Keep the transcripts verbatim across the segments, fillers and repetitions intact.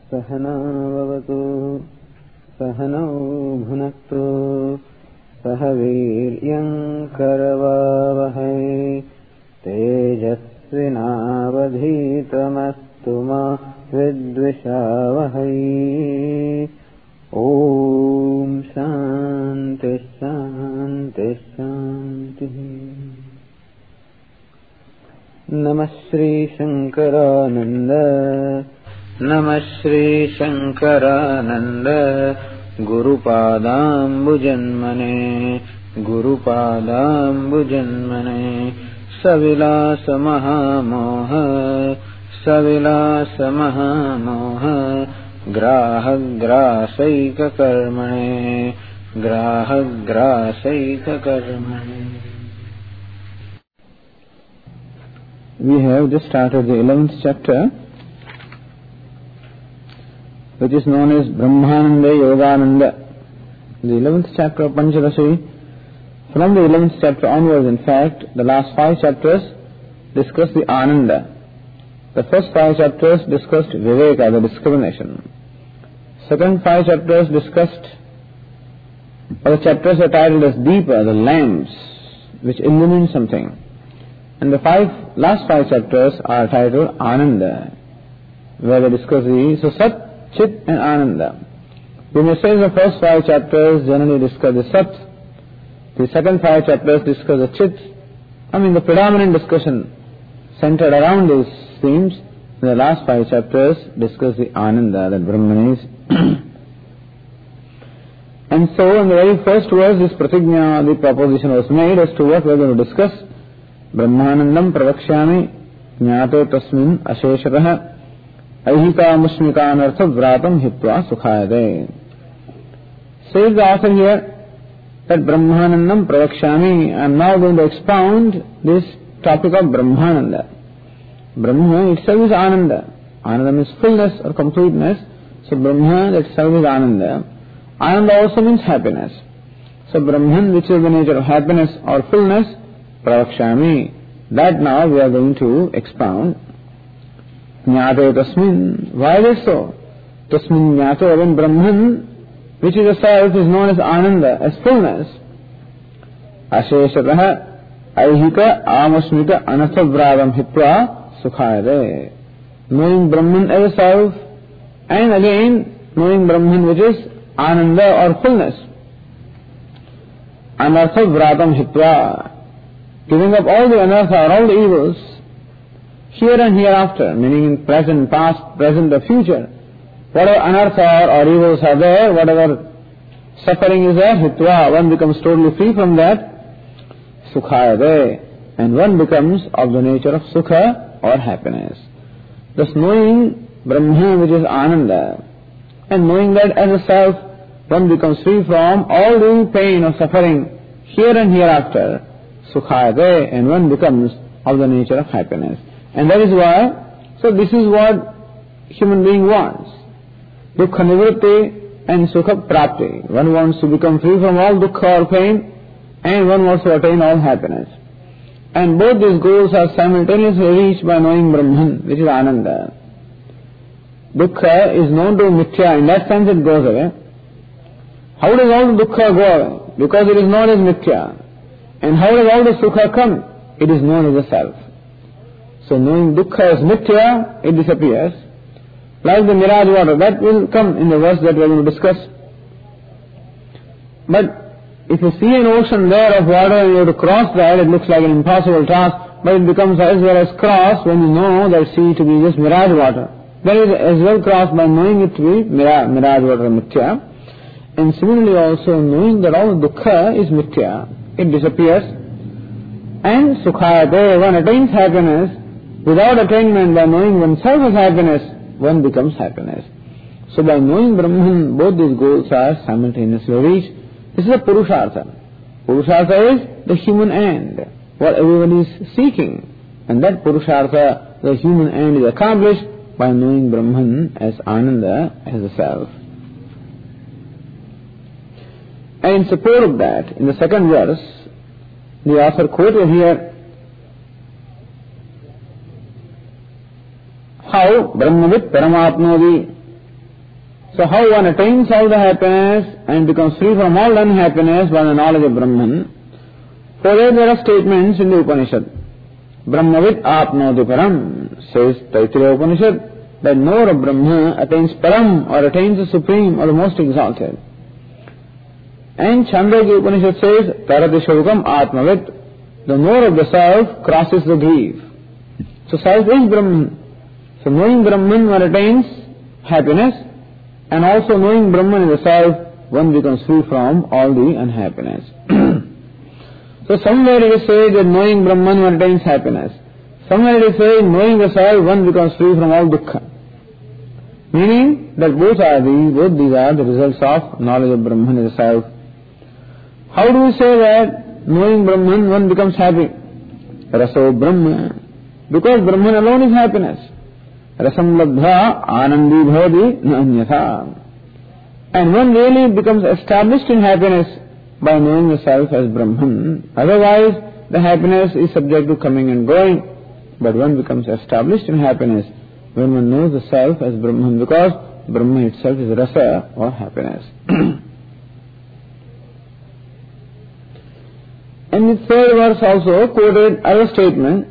सहना भवतु सहनौ भुनक्तु सह वीर्यं करवावहै तेजस्विनावधीतमस्तु मा विद्विषावहै। ओम शांति शांति शांति। नमः श्री शंकरानंद नमः Shri Shankaranand गुरुपादाम्बुजन्मने गुरुपादाम्बुजन्मने सविलास महामोह सविलास महामोह ग्राहग्रासैककर्मणे ग्राहग्रासैककर्मणे। We have just started the eleventh chapter, which is known as Brahmananda Yogananda. The eleventh chapter of Pancharasi. From the eleventh chapter onwards, in fact, the last five chapters discuss the Ananda. The first five chapters discussed Viveka, the discrimination. Second five chapters discussed, or the chapters are titled as Deepa, the lamps, which illumine something. And the five last five chapters are titled Ananda, where they discuss the so Sat, Chit and Ananda. We may say the first five chapters generally discuss the Sat, the second five chapters discuss the Chit. I mean the predominant discussion centered around these themes. The last five chapters discuss the Ananda, that Brahman is. And so in the very first verse, this Pratigna, the proposition was made as to what we are going to discuss. Brahmanandam pravakshami jnate tasmin asheshatah ahika mushmikanartha vratam hitva sukhayade. Says the author here that Brahmanandam pravakshami, I am now going to expound this topic of Brahmananda. Brahma itself is Ananda. Ananda means fullness or completeness. So Brahma itself is Ananda. Ananda also means happiness. So Brahman, which is the nature of happiness or fullness, pravakshami, that now we are going to expound. Jnate tasmin. Why is it so? Tasmin jnate, when Brahman, which is a self, is known as Ananda, as fullness. Asheshatah aihika amasmita anathavradam hitva sukhayade. Knowing Brahman as a self, and again knowing Brahman which is Ananda or fullness. Anarthavradam hitva, giving up all the anartha or all the evils, here and hereafter, meaning in present, past, present or future. Whatever anartha or evils are there, whatever suffering is there, hitva, one becomes totally free from that, sukhayade, and one becomes of the nature of sukha or happiness. Thus knowing Brahma which is Ananda, and knowing that as a self, one becomes free from all the pain or suffering here and hereafter, sukhayade, and one becomes of the nature of happiness. And that is why, so this is what human being wants. Dukkha nivritti and sukha prapti. One wants to become free from all dukkha or pain, and one wants to attain all happiness. And both these goals are simultaneously reached by knowing Brahman, which is Ananda. Dukkha is known to mithya, in that sense it goes away. How does all the dukkha go away? Because it is known as mithya. And how does all the sukha come? It is known as a self. So knowing dukkha as mithya, it disappears. Like the mirage water, that will come in the verse that we are going to discuss. But if you see an ocean there of water and you have to cross that, it looks like an impossible task, but it becomes as well as crossed when you know that sea to be just mirage water. That is as well crossed by knowing it to be mirage, mirage water, mithya. And similarly also knowing that all dukkha is mithya, it disappears. And sukhayate, one attains happiness. Without attainment, by knowing oneself as happiness, one becomes happiness. So by knowing Brahman, both these goals are simultaneously reached. This is a Purushartha. Purushartha is the human end, what everyone is seeking. And that Purushartha, the human end, is accomplished by knowing Brahman as Ananda, as a self. And in support of that, in the second verse, the author quoted here how Brahmavid Paramatmodi, So how one attains all the happiness and becomes free from all unhappiness by the knowledge of Brahman? For that there are statements in the Upanishad. Brahmavit apnoti param, says Taittiriya Upanishad, that knower of Brahma attains param or attains the supreme or the most exalted. And Chandogya Upanishad says, Tarati Shokam Atmavit, the knower of the self crosses the grief. So self is Brahman. So knowing Brahman one attains happiness, and also knowing Brahman in the self, one becomes free from all the unhappiness. So somewhere it is said that knowing Brahman one attains happiness. Somewhere it is said knowing the self one becomes free from all dukkha. Meaning that both are these, both these are the results of knowledge of Brahman in the self. How do we say that knowing Brahman one becomes happy? Raso Brahma. Because Brahman alone is happiness. Rasam labdha anandi bhavati na anyatha. And one really becomes established in happiness by knowing the self as Brahman. Otherwise, the happiness is subject to coming and going. But one becomes established in happiness when one knows the self as Brahman, because Brahman itself is rasa or happiness. And the third verse also quoted as a statement,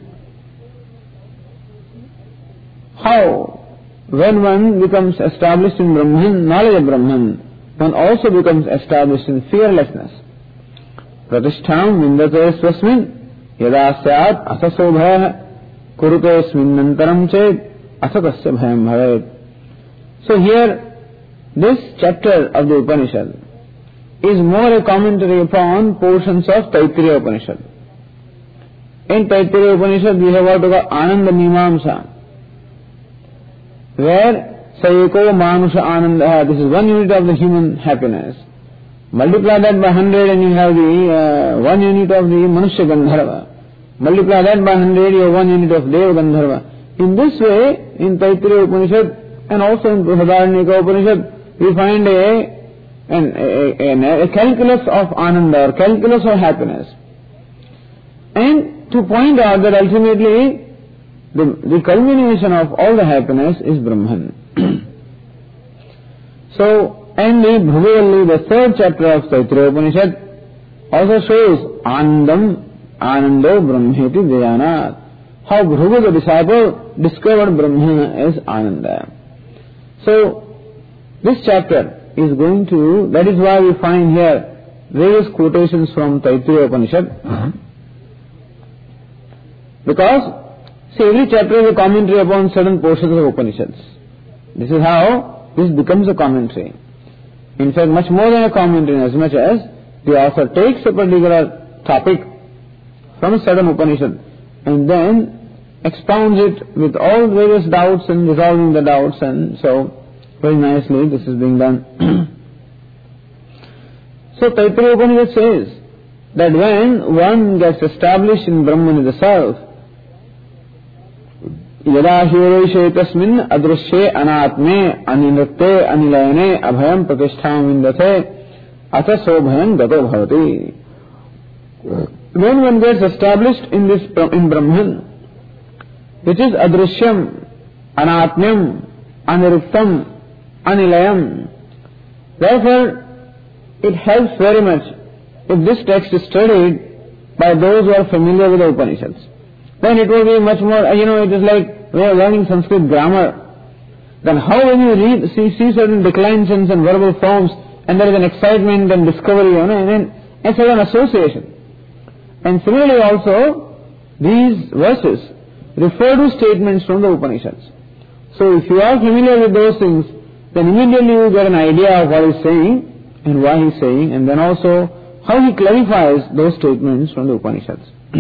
how when one becomes established in Brahman, knowledge of Brahman, one also becomes established in fearlessness. Pratishtham vindate swasmin yada syat asasobhaya kurute sminnantaram ched asatasya bhayam bhavet. So here, this chapter of the Upanishad is more a commentary upon portions of Taittiriya Upanishad. In Taittiriya Upanishad we have what we call Ananda Mimamsa, where Sayeko Manusha Ananda, this is one unit of the human happiness. Multiply that by hundred and you have the uh, one unit of the Manushya Gandharva. Multiply that by hundred, you have one unit of Deva Gandharva. In this way, in Taittiriya Upanishad and also in Brihadaranyaka Upanishad, we find a, an, a, a, a calculus of Ananda or calculus of happiness. And to point out that ultimately the, the culmination of all the happiness is Brahman. So, and the Bhagavalli, the third chapter of Taittiriya Upanishad, also shows Anandam, Anando Brahmeti Dhyana. How Bhrugu the disciple discovered Brahma as Ananda. So, this chapter is going to, that is why we find here various quotations from Taittiriya Upanishad. Uh-huh. Because, see, every chapter is a commentary upon certain portions of Upanishads. This is how this becomes a commentary. In fact, much more than a commentary, as much as the author takes a particular topic from a certain Upanishad and then expounds it with all various doubts and resolving the doubts, and so very nicely this is being done. So Taittiriya Upanishad says that when one gets established in Brahman in the self, yada hiroshe tasmin adrishye anatme aninritte anilayane abhayam pratishtham vindate ataso bhayam gato bhavati. When one gets established in this in Brahman, which is adrishyam, anatmyam, anirittam, anilayam, therefore it helps very much if this text is studied by those who are familiar with the Upanishads. Then it will be much more, you know, it is like we are learning Sanskrit grammar. Then how when you read, see, see certain declensions and verbal forms, and there is an excitement and discovery, you know, and then it's an association. And similarly also, these verses refer to statements from the Upanishads. So if you are familiar with those things, then immediately you get an idea of what he's saying and why he's saying, and then also how he clarifies those statements from the Upanishads.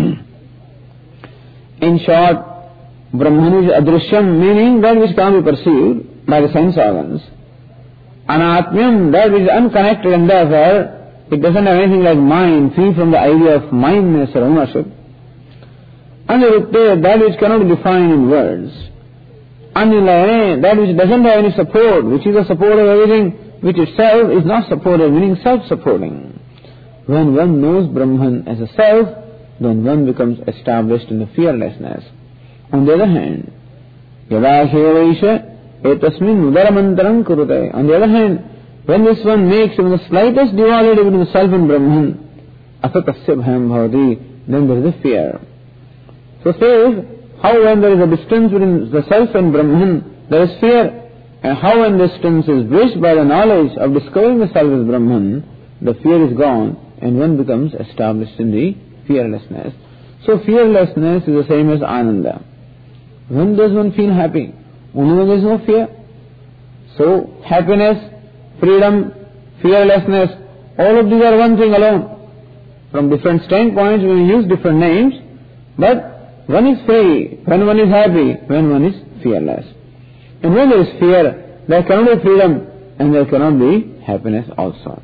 In short, Brahman is adrishyam, meaning that which can be perceived by the sense organs. Anatmyam, that which is unconnected, and therefore it doesn't have anything like mind, free from the idea of mindness or ownership. Anirutte, that which cannot be defined in words. Anilayane, that which doesn't have any support, which is the support of everything, which itself is not supported, meaning self-supporting. When one knows Brahman as a self, then one becomes established in the fearlessness. On the other hand, yada hevaisha etasmin udaramantaram kurute. On the other hand, when this one makes even the slightest duality between the self and Brahman, asatasya bhayam bhavati, then there is a fear. So says, how when there is a distance between the self and Brahman, there is fear. And how when distance is bridged by the knowledge of discovering the self as Brahman, the fear is gone and one becomes established in the fearlessness. So fearlessness is the same as Ananda. When does one feel happy? Only when there is no fear. So happiness, freedom, fearlessness, all of these are one thing alone. From different standpoints we use different names, but one is free when one is happy, when one is fearless. And when there is fear, there cannot be freedom and there cannot be happiness also.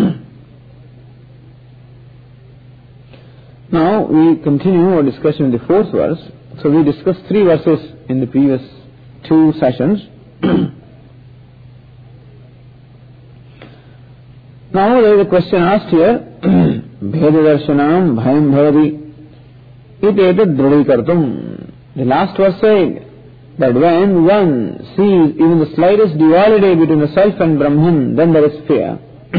Now we continue our discussion in the fourth verse. So we discussed three verses in the previous two sessions. Now there is a question asked here. Bhedadarshanam bhayam bhavati iti etad dhrudhikartum. The last verse said that when one sees even the slightest duality between the self and Brahman, then there is fear.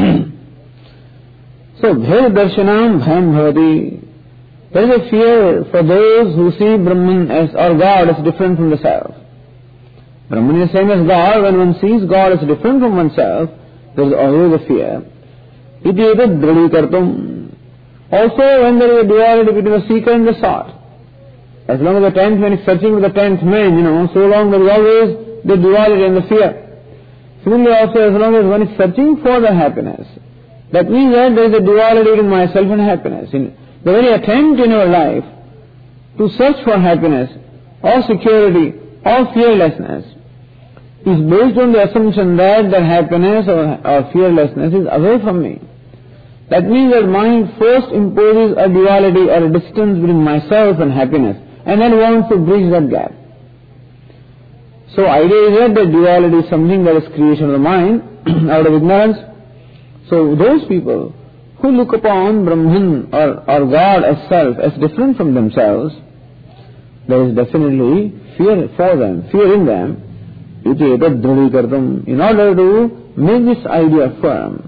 So bhedadarshanam bhayam bhavati. There is a fear for those who see Brahman as or God as different from the self. Brahman is the same as God. When one sees God as different from oneself, there is always a fear. Iti etad dhrudhikartum. Also, when there is a duality between the seeker and the sought, as long as the tenth man is searching for the tenth man, you know, so long there is always the duality and the fear. Similarly, also, as long as one is searching for the happiness, that means that there is a duality between myself and happiness. In the very attempt in your life to search for happiness or security or fearlessness is based on the assumption that the happiness or, or fearlessness is away from me. That means that mind first imposes a duality or a distance between myself and happiness and then wants to bridge that gap. So idea is that the duality is something that is creation of the mind out of ignorance. So those people who look upon Brahman or, or God as self as different from themselves, there is definitely fear for them, fear in them. Iti etad dhrudhikartum. In order to make this idea firm,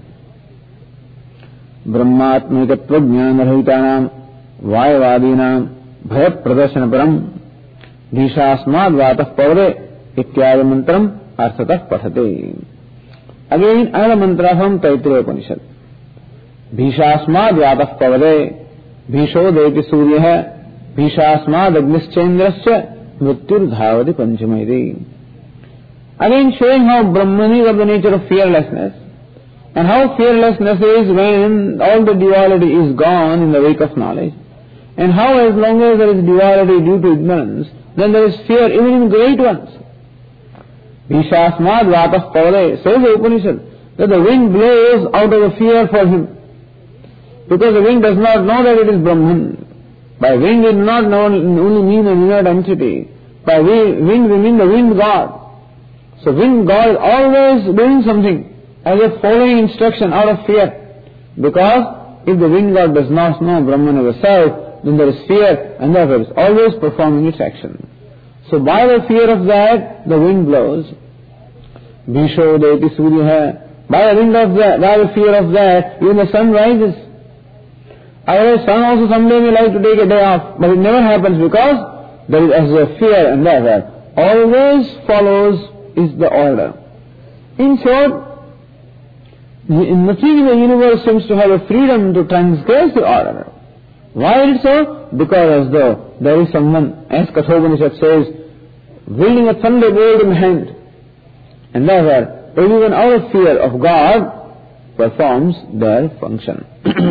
Brahmatmikatva jnanarhitanam vayavadinam bhaya pradashanaparam dhishasmad vatah pavade ityaya mantram arthatah pathate. Again, another mantra from Taittiriya Upanishad. Bhishasmad vatah pavade bhisho devati surya bhishasmad agnischendrasya mrityur dhavati panchamaiti. Again showing how Brahman is of the nature of fearlessness, and how fearlessness is when all the duality is gone in the wake of knowledge, and how as long as there is duality due to ignorance, then there is fear even in great ones. Bhishasmad vatah pavade, says the Upanishad, that the wind blows out of the fear for him, because the wind does not know that it is Brahman. By wind we do not know, only mean an inert entity. By wind we mean the wind God. So wind God is always doing something as if following instruction out of fear. Because if the wind God does not know Brahman as a self, then there is fear and therefore it is always performing its action. So by the fear of that, the wind blows. Bhisho devati surya. By the wind of that, by the fear of that, even the sun rises. Otherwise, sun also someday may like to take a day off, but it never happens because there is as a fear and therefore always follows is the order. In short, nothing in the universe seems to have a freedom to transgress the order. Why is it so? Because as though there is someone, as Kathopanishad says, wielding a thunderbolt in hand. And therefore, everyone out of fear of God performs their function.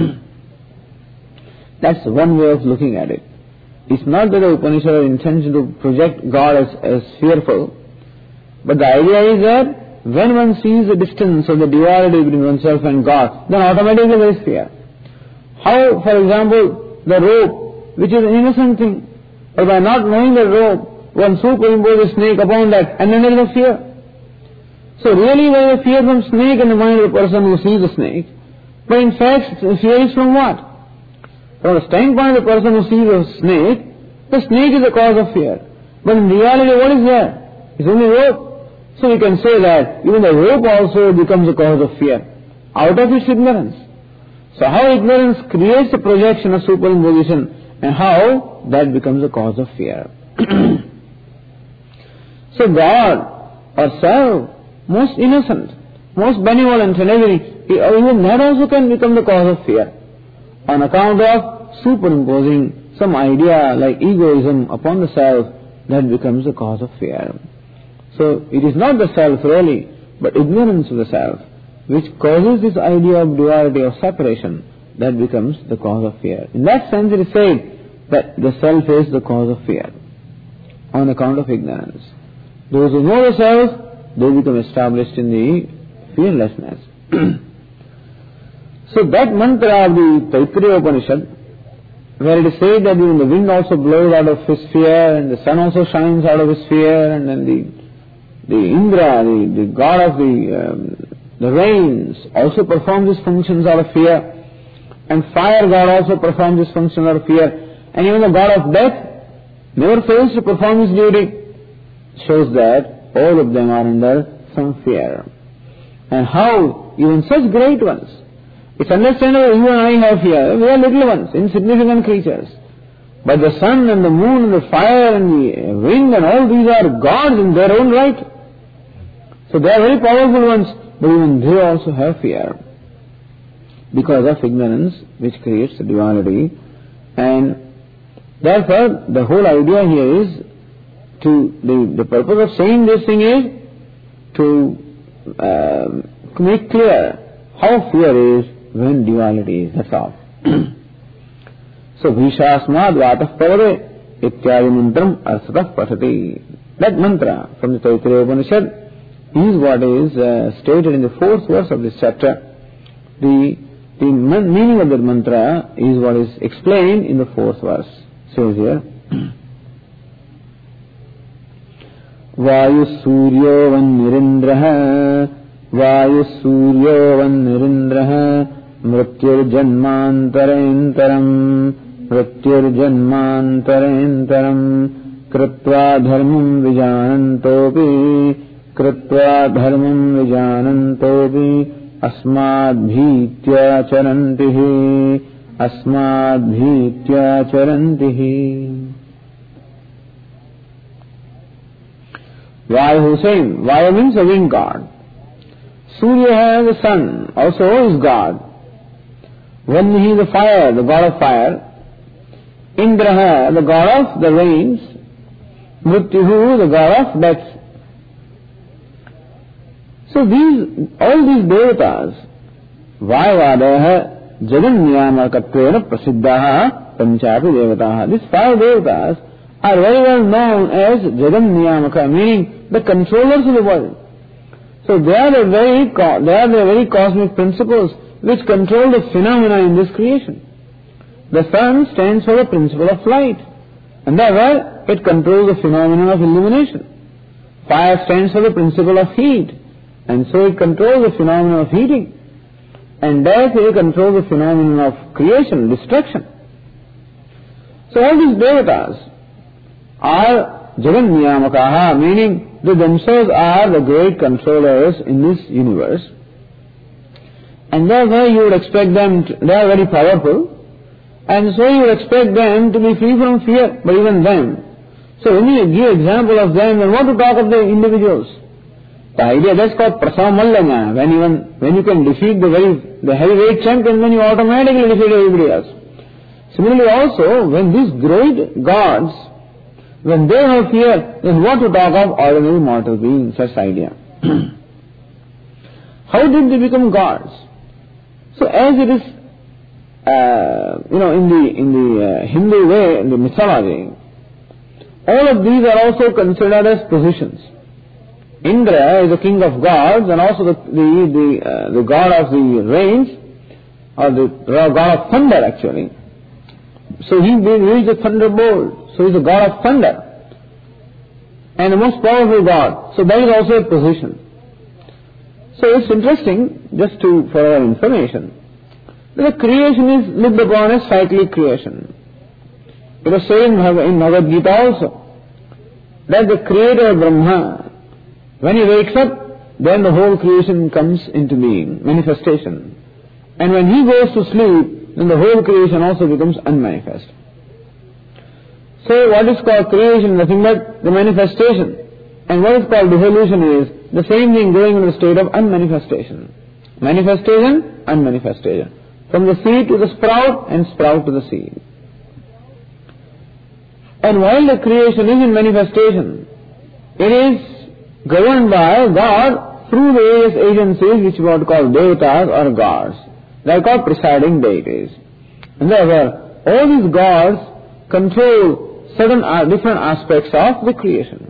That's one way of looking at it. It's not that the Upanishad intends to project God as, as fearful, but the idea is that when one sees the distance of the duality between oneself and God, then automatically there is fear. How, for example, the rope, which is an innocent thing, but by not knowing the rope, one superimposes a snake upon that, and then there is a fear. So really there is a fear from snake in the mind of the person who sees the snake, but in fact, fear is from what? From the standpoint of the person who sees a snake, the snake is the cause of fear. But in reality, what is there? It's only rope. So we can say that even the rope also becomes a cause of fear, out of its ignorance. So how ignorance creates a projection of superimposition, and how that becomes a cause of fear. So God or self, most innocent, most benevolent and everything, even that also can become the cause of fear, on account of superimposing some idea like egoism upon the self, that becomes the cause of fear. So it is not the self really, but ignorance of the self, which causes this idea of duality, of separation, that becomes the cause of fear. In that sense it is said that the self is the cause of fear, on account of ignorance. Those who know the self, they become established in the fearlessness. So that mantra of the Taittiriya Upanishad, where it is said that even the wind also blows out of his sphere, and the sun also shines out of his sphere, and then the the Indra, the, the god of the um, the rains, also performs his functions out of fear, and fire god also performs his functions out of fear, and even the god of death never fails to perform his duty, shows that all of them are under some fear. And how even such great ones, it's understandable you and I have fear, we are little ones, insignificant creatures. But the sun and the moon and the fire and the wind and all these are gods in their own right. So they are very powerful ones, but even they also have fear, because of ignorance which creates the duality. And therefore the whole idea here is to, the, the purpose of saying this thing is to uh, make clear how fear is when duality is, that's all. So Vishasmad Vatah Parade Ityadi Mantram Arsatah Pasati. That mantra from the Taittiriya Upanishad is what is uh, stated in the fourth verse of this chapter. The, the meaning of that mantra is what is explained in the fourth verse. Says here, Vayu Suryo Van Nirindraha Vayu Suryo Van Nirindraha Mrityur Janmantarentaram Mrityur Janmantarentaram Kritva Dharmam Vijanantopi Kritva Dharmam Vijanantopi Asmad Bhitya Charantihi Asmad Bhitya Charantihi. Vayu Hussain. Vayu means a wind god. Surya, the sun, also is God. Vannihi, the fire, the god of fire. Indraha, the god of the rains. Mrityuhu, the god of death. So these, all these devatas, Vayavadaha Jagannyamakattvena Prasiddhaha Panchapi Devataha. These five devatas are very well known as Jaganniyamaka, meaning the controllers of the world. So they are the very, they are the very cosmic principles which control the phenomena in this creation. The sun stands for the principle of light, and therefore it controls the phenomenon of illumination. Fire stands for the principle of heat, and so it controls the phenomenon of heating. And death, it controls the phenomenon of creation, destruction. So all these devatas are Jaganniyamakaha, meaning they themselves are the great controllers in this universe. And therefore you would expect them, to, they are very powerful, and so you would expect them to be free from fear, but even them. So when you give example of them, then what to talk of the individuals? The idea, that's called Prasamallana, when even, when you can defeat the very, the heavyweight champion, then you automatically defeat everybody else. Similarly also, when these great gods, when they have fear, then what to talk of ordinary mortal beings, such idea. How did they become gods? So as it is, uh, you know, in the, in the uh, Hindu way, in the mythology, all of these are also considered as positions. Indra is the king of gods, and also the, the, the, uh, the god of the rains, or the god of thunder actually. So he is a thunderbolt. So he is the god of thunder, and the most powerful god. So that is also a position. So it's interesting, just to for our information, that the creation is looked upon as cyclic creation. It was said in Bhagavad Gita also that the creator Brahma When he wakes up, then the whole creation comes into being, manifestation. And when he goes to sleep, then the whole creation also becomes unmanifest. So what is called creation is nothing but the manifestation. And what is called dissolution is the same thing going into the state of unmanifestation. Manifestation, unmanifestation. From the seed to the sprout and sprout to the seed. And while the creation is in manifestation, it is governed by God through various agencies which we would call devatas or gods. They are called presiding deities. And therefore, all these gods control certain uh, different aspects of the creation.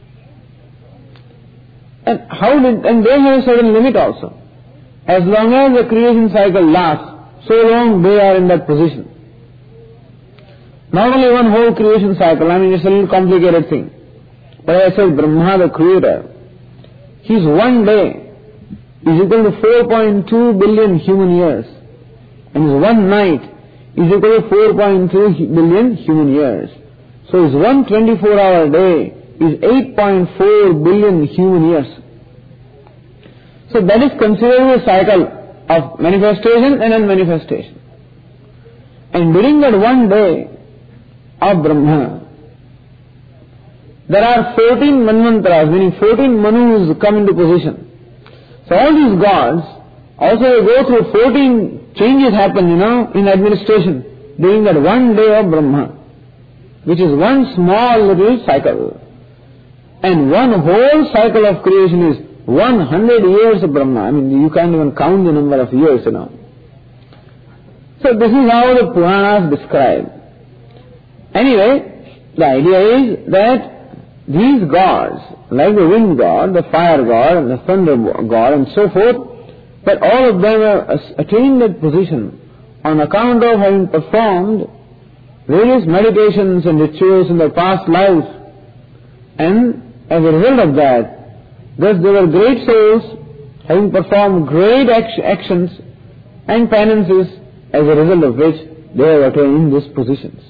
And how did, and they have a certain limit also. As long as the creation cycle lasts, so long they are in that position. Not only one whole creation cycle, I mean it's a little complicated thing. But as I said, Brahma the creator, his one day is equal to four point two billion human years. And his one night is equal to four point two billion human years. So his one twenty-four hour day is eight point four billion human years. So that is considered a cycle of manifestation and unmanifestation. And during that one day of Brahma, there are fourteen manvantras, meaning fourteen manus come into position. So all these gods, also they go through fourteen changes happen, you know, in administration during that one day of Brahma, which is one small little cycle. And one whole cycle of creation is one hundred years of Brahma. I mean, you can't even count the number of years, you know. So this is how the Puranas describe. Anyway, the idea is that these gods, like the wind god, the fire god, and the thunder god, and so forth, that all of them have attained that position on account of having performed various meditations and rituals in their past lives. And as a result of that, thus they were great souls, having performed great act- actions and penances, as a result of which they have attained these positions.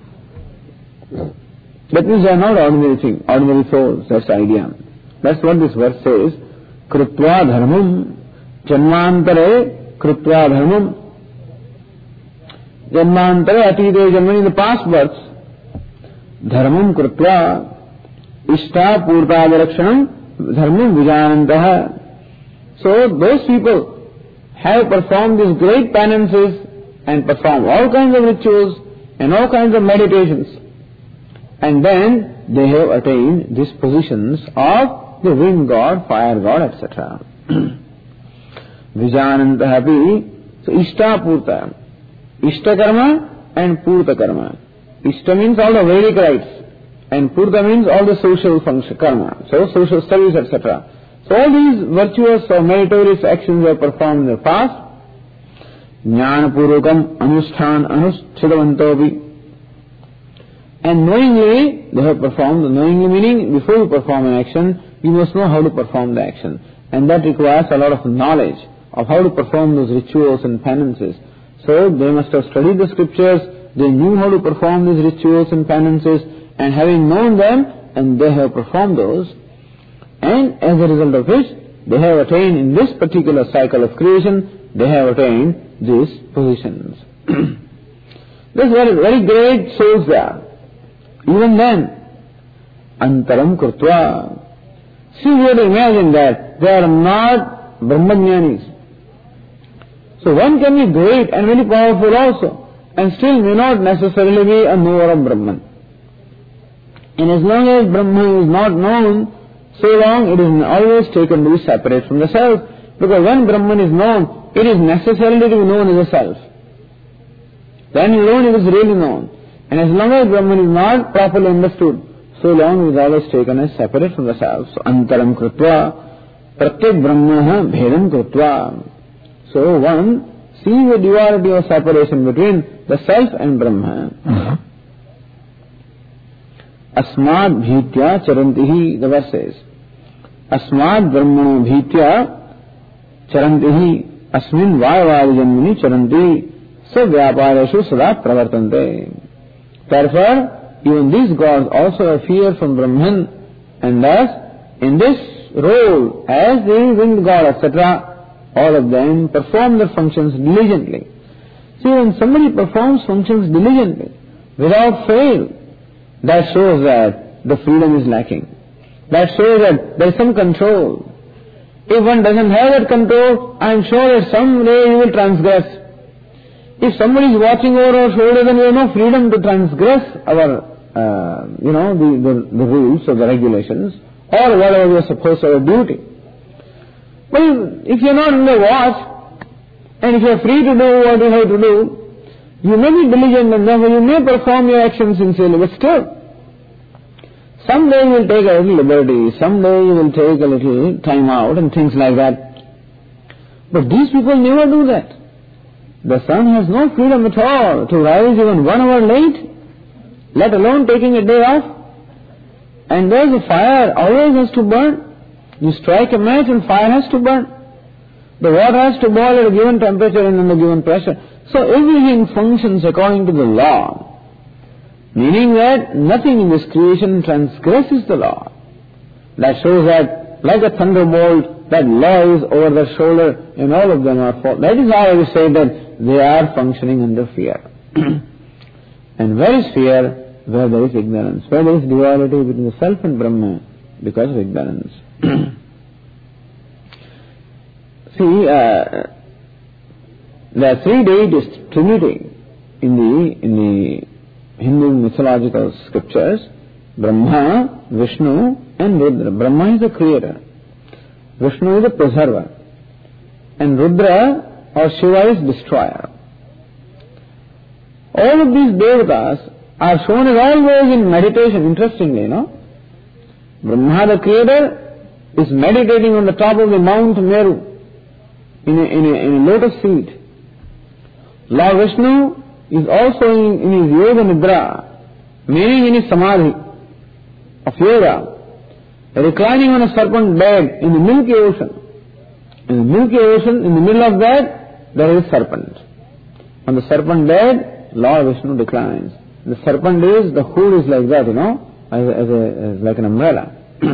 That means they are not ordinary things, ordinary souls, that's the idea. That's what this verse says. Krutva dharmam, janmantare krutva dharmam. Janmantare atite janmani, in the past births, dharmam krutva, ishta purtadarakshanam, dharmam vijanantaha. So those people have performed these great penances and performed all kinds of rituals and all kinds of meditations. And then they have attained these positions of the wind god, fire god, et cetera. Vijanantahapi, so ishta purta. Ishta karma and purta karma. Ishta means all the Vedic rites, and purta means all the social function, karma, so social service, et cetera. So all these virtuous or meritorious actions were performed in the past. Jnana purvakam anushthan anushthidavantopi. And knowingly they have performed, knowingly meaning before you perform an action, you must know how to perform the action. And that requires a lot of knowledge of how to perform those rituals and penances. So they must have studied the scriptures, they knew how to perform these rituals and penances, and having known them, and they have performed those. And as a result of which, they have attained in this particular cycle of creation, they have attained these positions. These very, very great souls they are. Even then, antaram krutva. See, we have to imagine that they are not Brahmajnanis. So one can be great and very powerful also, and still may not necessarily be a knower of Brahman. And as long as Brahman is not known, so long it is always taken to be separate from the self. Because when Brahman is known, it is necessarily to be known as a self. Then alone it is really known. And as long as Brahman is not properly understood, so long it is always taken as separate from the self. So, antaram krutva, pratyek brahma bhedam krutva. So one sees the duality or separation between the self and Brahma. Mm-hmm. Asmad bhitya charantihi, the verse says. Asmad brahmano bhitya charantihi, asmin vayavadi janmani charanti, so vyapareshu sada pravartante. Therefore, even these gods also have fear from Brahman, and thus in this role as the winged god, et cetera, all of them perform their functions diligently. See, when somebody performs functions diligently, without fail, that shows that the freedom is lacking. That shows that there is some control. If one doesn't have that control, I am sure that someday you will transgress. If somebody is watching over our shoulder, then we have no freedom to transgress our, uh, you know, the, the, the rules or the regulations, or whatever we are supposed to our duty. But if you are not in the watch, and if you are free to do what you have to do, you may be diligent and therefore you may perform your actions sincerely, but still, someday you will take a little liberty, someday you will take a little time out and things like that. But these people never do that. The sun has no freedom at all to rise even one hour late, let alone taking a day off. And there's a fire always has to burn. You strike a match and fire has to burn. The water has to boil at a given temperature and under given pressure. So everything functions according to the law. Meaning that nothing in this creation transgresses the law. That shows that like a thunderbolt, that law is over their shoulder and all of them are fall. That is how I will say that they are functioning under fear. And where is fear? Where there is ignorance. Where there is duality between the self and Brahma because of ignorance. See, uh, there are three deities, Trinity, in the, in the Hindu mythological scriptures: Brahma, Vishnu and Rudra. Brahma is the creator, Vishnu is the preserver, and Rudra or Shiva is destroyer. All of these devatas are shown as always in meditation, interestingly, you know. Brahma, the creator, is meditating on the top of the Mount Meru in a, in a, in a lotus seat. Lord Vishnu is also in, in his yoga nidra, meaning in his samadhi of yoga, reclining on a serpent bed in the Milky Ocean. In the Milky Ocean, in the middle of that, there is a serpent. On the serpent bed, Lord Vishnu reclines. The serpent is, the hood is like that, you know, as, a, as, a, as like an umbrella.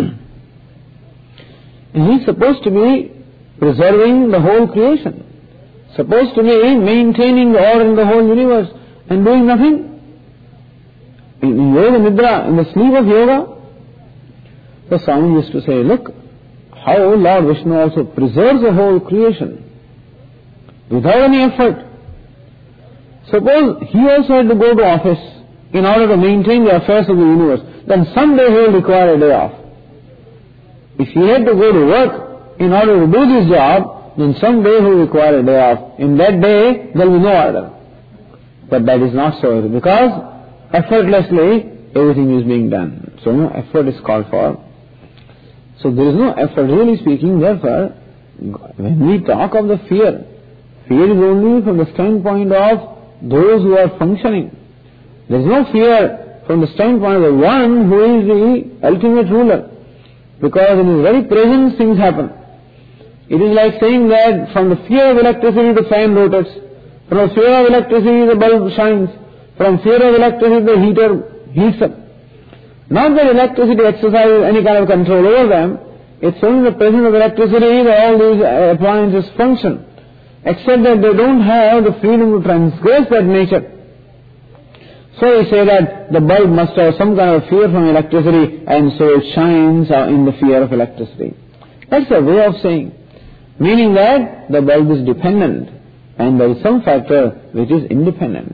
And he is supposed to be preserving the whole creation, supposed to be maintaining the order in the whole universe and doing nothing. In, in yoga nidra, in the sleep of yoga, the Swami used to say, look, how Lord Vishnu also preserves the whole creation without any effort. Suppose he also had to go to office in order to maintain the affairs of the universe, then someday he will require a day off. If he had to go to work in order to do this job, then someday he will require a day off. In that day, there will be no order. But that is not so, because effortlessly everything is being done. So no effort is called for. So there is no effort, really speaking. Therefore, when we talk of the fear, fear is only from the standpoint of those who are functioning. There is no fear from the standpoint of the one who is the ultimate ruler, because in his very presence things happen. It is like saying that from the fear of electricity the fan rotates, from the fear of electricity the bulb shines, from fear of electricity the heater heats up. Not that electricity exercises any kind of control over them, it's only the presence of electricity that all these appliances function, except that they don't have the freedom to transgress that nature. So we say that the bulb must have some kind of fear from electricity, and so it shines in the fear of electricity. That's a way of saying, meaning that the bulb is dependent and there is some factor which is independent.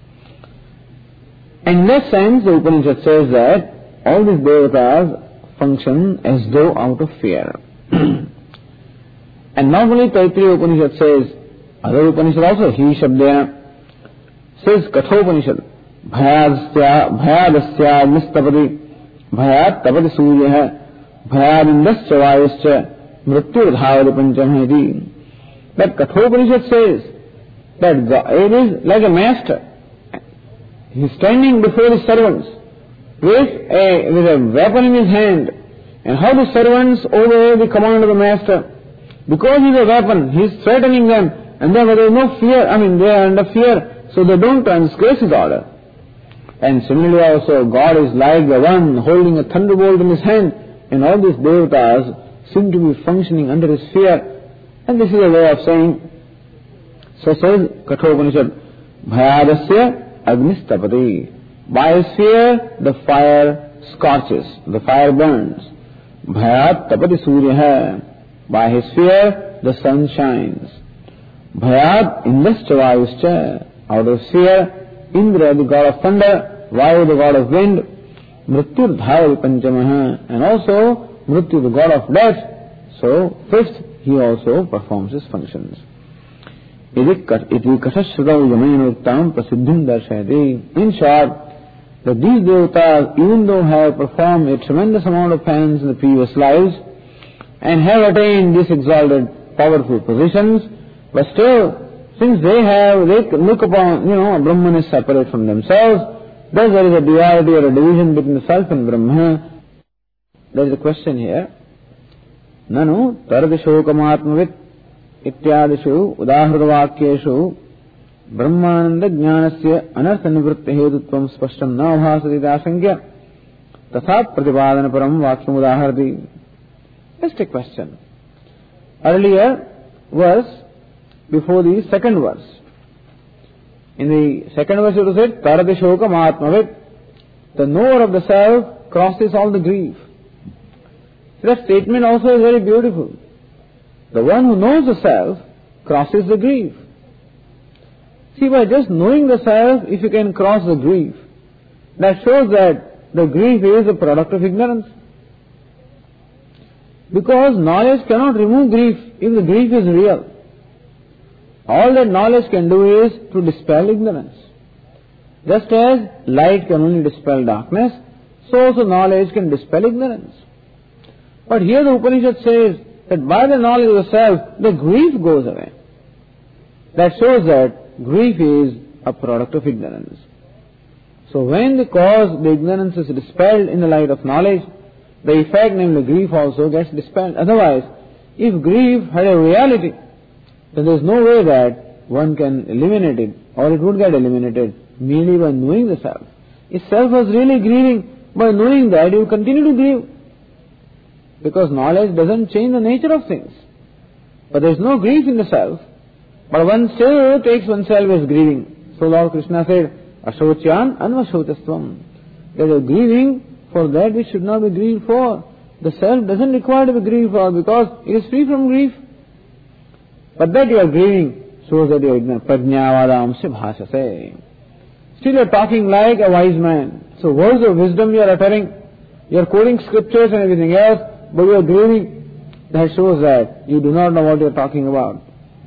In that sense, the Upanishad says that all these devatas function as though out of fear. And not only Taittiriya Upanishad says, other Upanishad also, Hi Shabdena, says Kathopanishad, Bhayadasya, Bhayadasya, Nistapati, Bhayad Tapati Surya, Bhayadindasya Vayasya, Mrityu Dhavali Panchamheti. That Kathopanishad says that it is like a master. He is standing before his servants with a, with a weapon in his hand. And how the servants obey the command of the master? Because he is a weapon, he is threatening them, and therefore there is no fear, I mean they are under fear, so they don't transgress his order. And similarly also, God is like the one holding a thunderbolt in his hand, and all these devatas seem to be functioning under his sphere. And this is a way of saying, so says Kathopanishad, Bhayadasya Agnistapati. By his fear, the fire scorches, the fire burns. Bhayat Tapati Surya. By his fear, the sun shines. Bhayat Indascha Vayuscha. Out of fear, Indra, the god of thunder, Vayu, the god of wind, Mrityu Dhaya Panchamaha, and also Mrityu, the god of death. So, fifth, he also performs his functions. In short, that these devatas, even though have performed a tremendous amount of penance in the previous lives and have attained these exalted, powerful positions, but still, since they have, they look upon, you know, Brahman is separate from themselves, thus there is a duality or a division between the self and Brahma. There is a question here. Nanu tardishokamatmavit ityadishu udahradavakyeshu brahmananda jnanasya anartha nivritta hedutvam spashtam na bhasati dasankya tatha pratipadana param vakyam udaharati. Just a question. Earlier verse, before the second verse. In the second verse it was said, Taradishokamatmavit, the knower of the self crosses all the grief. So that statement also is very beautiful. The one who knows the self crosses the grief. See, by just knowing the self, if you can cross the grief, that shows that the grief is a product of ignorance. Because knowledge cannot remove grief if the grief is real. All that knowledge can do is to dispel ignorance. Just as light can only dispel darkness, so also knowledge can dispel ignorance. But here the Upanishad says that by the knowledge of the self, the grief goes away. That shows that grief is a product of ignorance. So when the cause, the ignorance is dispelled in the light of knowledge, the effect, namely grief, also gets dispelled. Otherwise, if grief had a reality, then there is no way that one can eliminate it, or it would get eliminated merely by knowing the self. If self was really grieving, by knowing that you continue to grieve. Because knowledge doesn't change the nature of things. But there is no grief in the self, but one still takes oneself as grieving. So Lord Krishna said, Ashocyan anvashotastvam. There is grieving for that which should not be grieved for. The self doesn't require to be grieved for because it is free from grief. But that you are grieving shows that you are ignorant. Prajnavadam se bhasase. Still you are talking like a wise man. So words of wisdom you are uttering, you are quoting scriptures and everything else, but you are grieving. That shows that you do not know what you are talking about.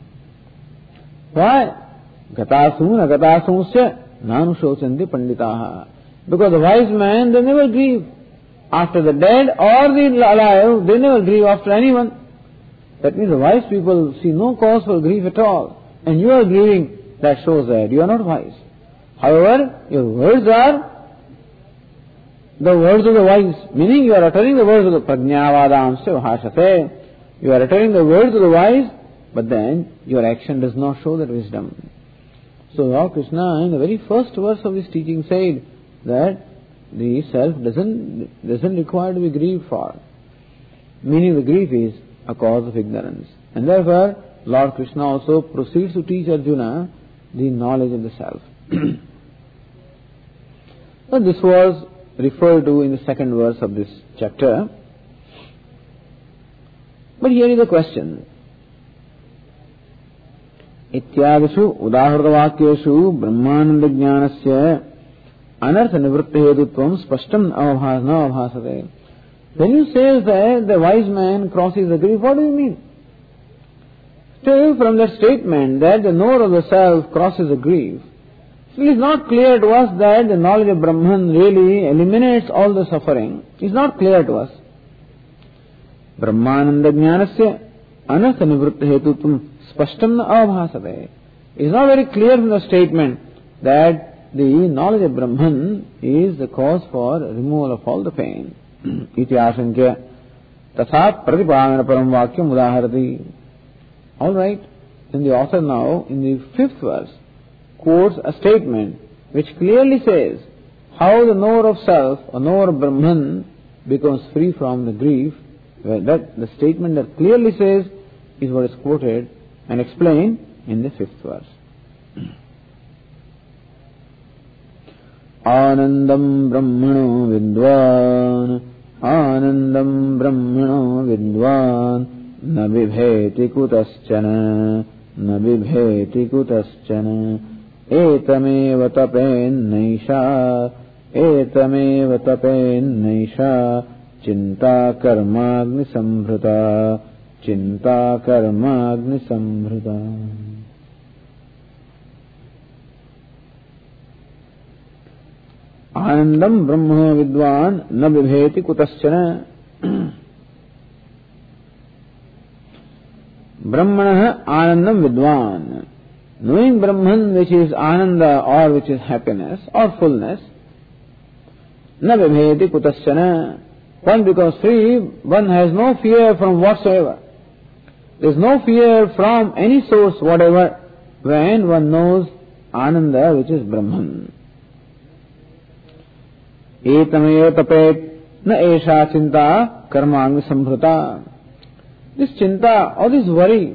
Why? Gatasun agatasun nanu shochanti panditaha. Because the wise man, they never grieve. After the dead or the alive, they never grieve after anyone. That means the wise people see no cause for grief at all. And you are grieving, that shows that you are not wise. However, your words are the words of the wise, meaning you are uttering the words of the prajnavadam se bhasate. You are uttering the words of the wise, but then your action does not show that wisdom. So Lord Krishna in the very first verse of his teaching said that the self doesn't, doesn't require to be grieved for. Meaning the grief is a cause of ignorance. And therefore, Lord Krishna also proceeds to teach Arjuna the knowledge of the self. So this was referred to in the second verse of this chapter. But here is a question. Ityadishu udahradavakyeshu brahmananda jnanasya anartha nivritta hedutvam spashtam avabhasate. When you say that the wise man crosses the grief, what do you mean? Still, from that statement that the knower of the self crosses the grief, it is not clear to us that the knowledge of Brahman really eliminates all the suffering. It is not clear to us. Brahmananda jnanasya anartha nivritta hedutvam spashtam avabhasate. It is not very clear from the statement that the knowledge of Brahman is the cause for removal of all the pain. Iti asankya tatha pratipāvana param vakyam udaharati. Alright, then the author now in the fifth verse quotes a statement which clearly says how the knower of self, or knower of Brahman, becomes free from the grief, where that the statement that clearly says is what is quoted and explained in the fifth verse. Anandam Brahmano Vidwan, Anandam Brahmano Vidwan, Na bibheti kutaschana, Na bibheti kutaschana, Etameva tapen naisha, Etameva tapen naisha, Chinta karmagni sambrita, Chinta karmagni sambrita. Anandam Brahma Vidwan Na bibheti kutaschana. Brahmana Anandam Vidwan. Knowing Brahman, which is Ananda or which is happiness or fullness, Na bibheti kutaschana. One becomes free, one has no fear from whatsoever. There is no fear from any source whatever when one knows Ananda, which is Brahman. Etameva tapet na esha chinta karmagni sambrita. This chinta or this worry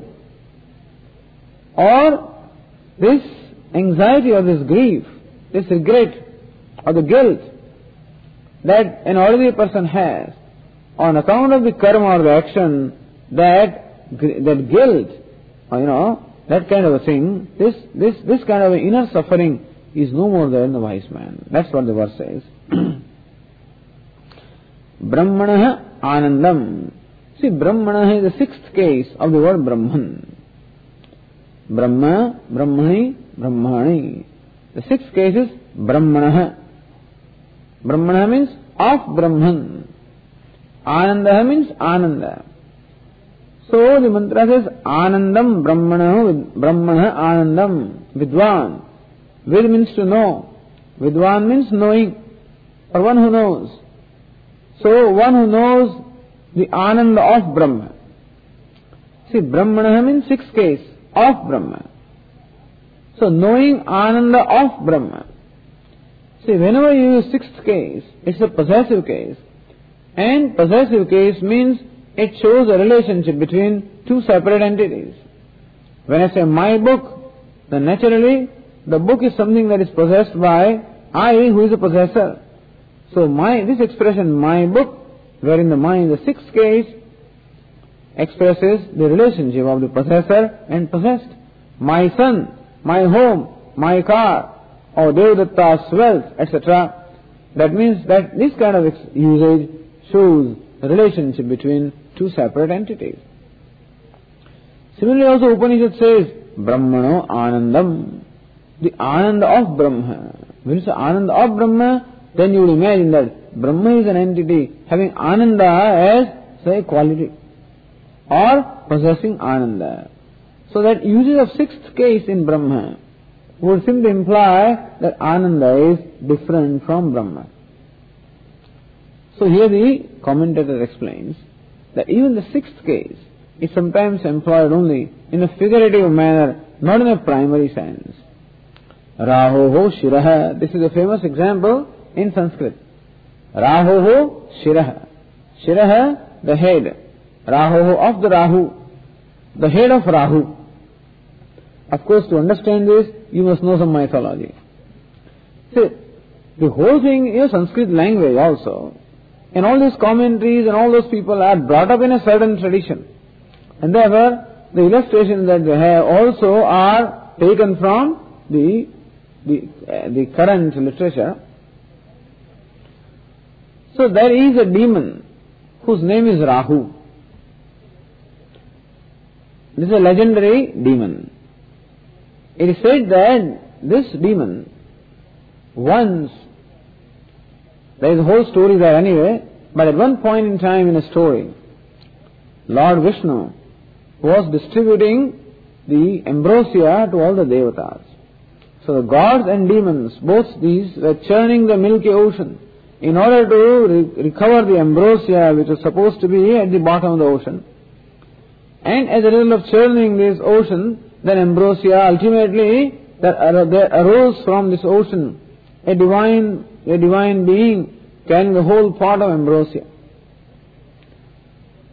or this anxiety or this grief, this regret or the guilt that an ordinary person has on account of the karma or the action, that that guilt or you know that kind of a thing, this this this kind of inner suffering is no more there in the wise man. That's what the verse says. Brahmana Anandam. See, Brahmana is the sixth case of the word Brahman. Brahma, Brahmani, Brahmani. The sixth case is Brahmana. Brahmana means of Brahman. Ananda means Ananda. So the mantra says Anandam Brahmana, Brahmana Anandam, Vidwan. Vid means to know. Vidwan means knowing, or one who knows. So one who knows the Ananda of Brahma. See, Brahmana means sixth case, of Brahma. So knowing Ananda of Brahma. See, whenever you use sixth case, it's a possessive case. And possessive case means it shows a relationship between two separate entities. When I say my book, then naturally the book is something that is possessed by I, who is a possessor. So my this expression, my book, wherein the my in the sixth case expresses the relationship of the possessor and possessed. My son, my home, my car, or Devadatta's wealth, et cetera. That means that this kind of usage shows the relationship between two separate entities. Similarly also Upanishad says, Brahmano Anandam, the Ananda of Brahma. When you say Ananda of Brahma, then you will imagine that Brahma is an entity having Ananda as, say, quality, or possessing Ananda. So that usage of sixth case in Brahma would simply imply that Ananda is different from Brahma. So here the commentator explains that even the sixth case is sometimes employed only in a figurative manner, not in a primary sense. Rahoho Shiraha. This is a famous example in Sanskrit. Rahoho Shiraha. Shiraha, the head. Rahoho of the Rahu. The head of Rahu. Of course, to understand this, you must know some mythology. See, the whole thing is Sanskrit language also. And all these commentaries and all those people are brought up in a certain tradition. And therefore, the illustrations that they have also are taken from the, the, uh, the current literature. So there is a demon whose name is Rahu. This is a legendary demon. It is said that this demon once, there is a whole story there anyway, but at one point in time in a story, Lord Vishnu was distributing the ambrosia to all the devatas. So the gods and demons, both these, were churning the milky ocean in order to re- recover the ambrosia which was supposed to be at the bottom of the ocean. And as a result of churning this ocean, then ambrosia, ultimately there arose from this ocean a divine, a divine being carrying the whole pot of ambrosia.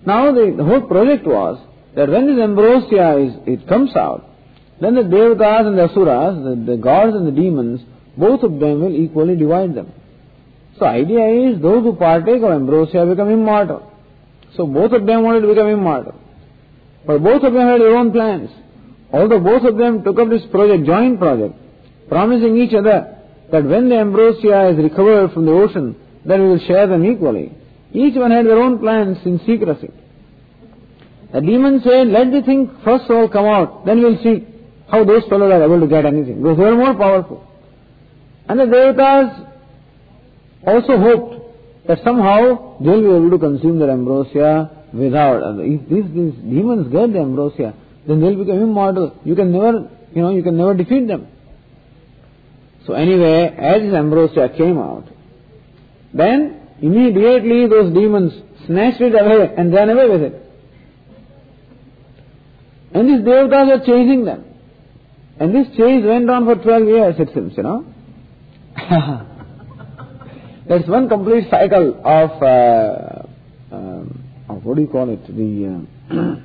Now the, the whole project was that when this ambrosia is, it comes out, then the devatas and the asuras, the, the gods and the demons, both of them will equally divide them. So idea is those who partake of ambrosia become immortal. So both of them wanted to become immortal. But both of them had their own plans. Although both of them took up this project, joint project, promising each other that when the ambrosia is recovered from the ocean, then we will share them equally. Each one had their own plans in secrecy. The demon said, let the thing first of all come out, then we'll see how those fellows are able to get anything, because they are more powerful. And the devatas also hoped that somehow they will be able to consume their ambrosia without. If these, these demons get the ambrosia, then they will become immortal. You can never, you know, you can never defeat them. So anyway, as this ambrosia came out, then immediately those demons snatched it away and ran away with it. And these devatas were chasing them. And this chase went on for twelve years, it seems, you know. That's one complete cycle of, uh, um, of what do you call it, the, uh,